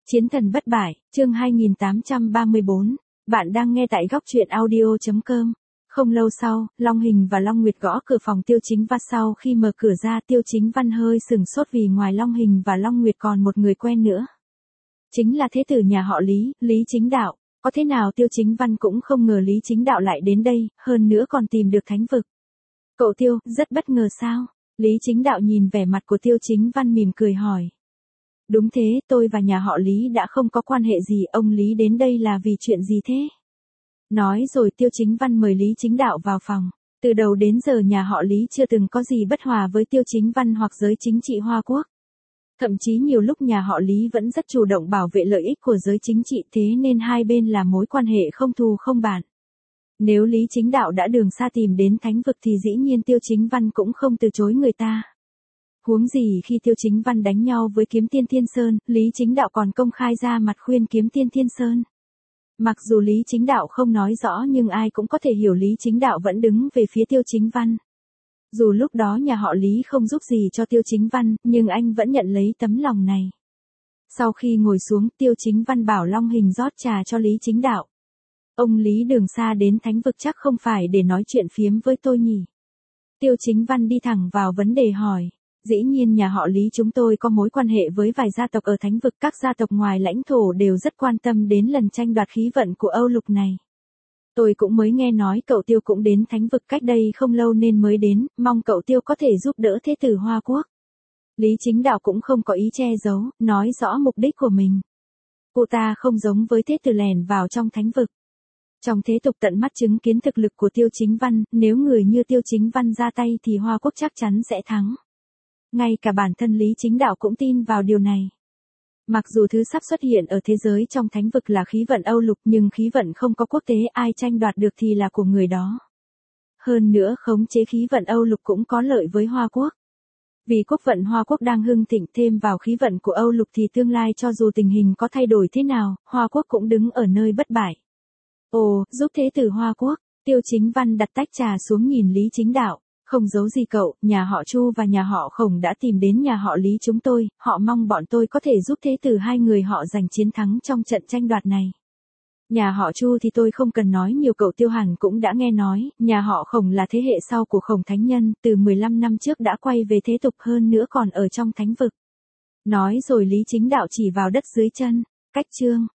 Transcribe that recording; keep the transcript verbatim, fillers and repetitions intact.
Chiến thần bất bại, chương hai nghìn tám trăm ba mươi bốn. Bạn đang nghe tại góc truyện audio.com. Không lâu sau, Long Hình và Long Nguyệt gõ cửa phòng Tiêu Chính Văn. Sau khi mở cửa ra, Tiêu Chính Văn hơi sừng sốt vì ngoài Long Hình và Long Nguyệt còn một người quen nữa. Chính là thế tử nhà họ Lý, Lý Chính Đạo. Có thế nào Tiêu Chính Văn cũng không ngờ Lý Chính Đạo lại đến đây, hơn nữa còn tìm được thánh vực. Cậu Tiêu, rất bất ngờ sao? Lý Chính Đạo nhìn vẻ mặt của Tiêu Chính Văn mỉm cười hỏi. Đúng thế, tôi và nhà họ Lý đã không có quan hệ gì, ông Lý đến đây là vì chuyện gì thế? Nói rồi Tiêu Chính Văn mời Lý Chính Đạo vào phòng. Từ đầu đến giờ nhà họ Lý chưa từng có gì bất hòa với Tiêu Chính Văn hoặc giới chính trị Hoa Quốc. Thậm chí nhiều lúc nhà họ Lý vẫn rất chủ động bảo vệ lợi ích của giới chính trị, thế nên hai bên là mối quan hệ không thù không bạn. Nếu Lý Chính Đạo đã đường xa tìm đến thánh vực thì dĩ nhiên Tiêu Chính Văn cũng không từ chối người ta. Huống gì khi Tiêu Chính Văn đánh nhau với Kiếm Tiên Thiên Sơn, Lý Chính Đạo còn công khai ra mặt khuyên Kiếm Tiên Thiên Sơn. Mặc dù Lý Chính Đạo không nói rõ nhưng ai cũng có thể hiểu Lý Chính Đạo vẫn đứng về phía Tiêu Chính Văn. Dù lúc đó nhà họ Lý không giúp gì cho Tiêu Chính Văn, nhưng anh vẫn nhận lấy tấm lòng này. Sau khi ngồi xuống, Tiêu Chính Văn bảo Long Hình rót trà cho Lý Chính Đạo. Ông Lý đường xa đến thánh vực chắc không phải để nói chuyện phiếm với tôi nhỉ? Tiêu Chính Văn đi thẳng vào vấn đề hỏi. Dĩ nhiên nhà họ Lý chúng tôi có mối quan hệ với vài gia tộc ở thánh vực, các gia tộc ngoài lãnh thổ đều rất quan tâm đến lần tranh đoạt khí vận của Âu Lục này. Tôi cũng mới nghe nói cậu Tiêu cũng đến thánh vực cách đây không lâu nên mới đến, mong cậu Tiêu có thể giúp đỡ thế tử Hoa Quốc. Lý Chính Đạo cũng không có ý che giấu, nói rõ mục đích của mình. Cô ta không giống với thế tử lẻn vào trong thánh vực. Trong thế tục tận mắt chứng kiến thực lực của Tiêu Chính Văn, nếu người như Tiêu Chính Văn ra tay thì Hoa Quốc chắc chắn sẽ thắng. Ngay cả bản thân Lý Chính Đạo cũng tin vào điều này. Mặc dù thứ sắp xuất hiện ở thế giới trong thánh vực là khí vận Âu Lục nhưng khí vận không có quốc tế, ai tranh đoạt được thì là của người đó. Hơn nữa khống chế khí vận Âu Lục cũng có lợi với Hoa Quốc. Vì quốc vận Hoa Quốc đang hưng thịnh, thêm vào khí vận của Âu Lục thì tương lai cho dù tình hình có thay đổi thế nào, Hoa Quốc cũng đứng ở nơi bất bại. Ồ, giúp thế tử Hoa Quốc. Tiêu Chính Văn đặt tách trà xuống nhìn Lý Chính Đạo. Không giấu gì cậu, nhà họ Chu và nhà họ Khổng đã tìm đến nhà họ Lý chúng tôi, họ mong bọn tôi có thể giúp thế tử hai người họ giành chiến thắng trong trận tranh đoạt này. Nhà họ Chu thì tôi không cần nói nhiều, cậu Tiêu hẳn cũng đã nghe nói, nhà họ Khổng là thế hệ sau của Khổng Thánh Nhân, từ mười lăm năm trước đã quay về thế tục, hơn nữa còn ở trong thánh vực. Nói rồi Lý Chính Đạo chỉ vào đất dưới chân, cách chương.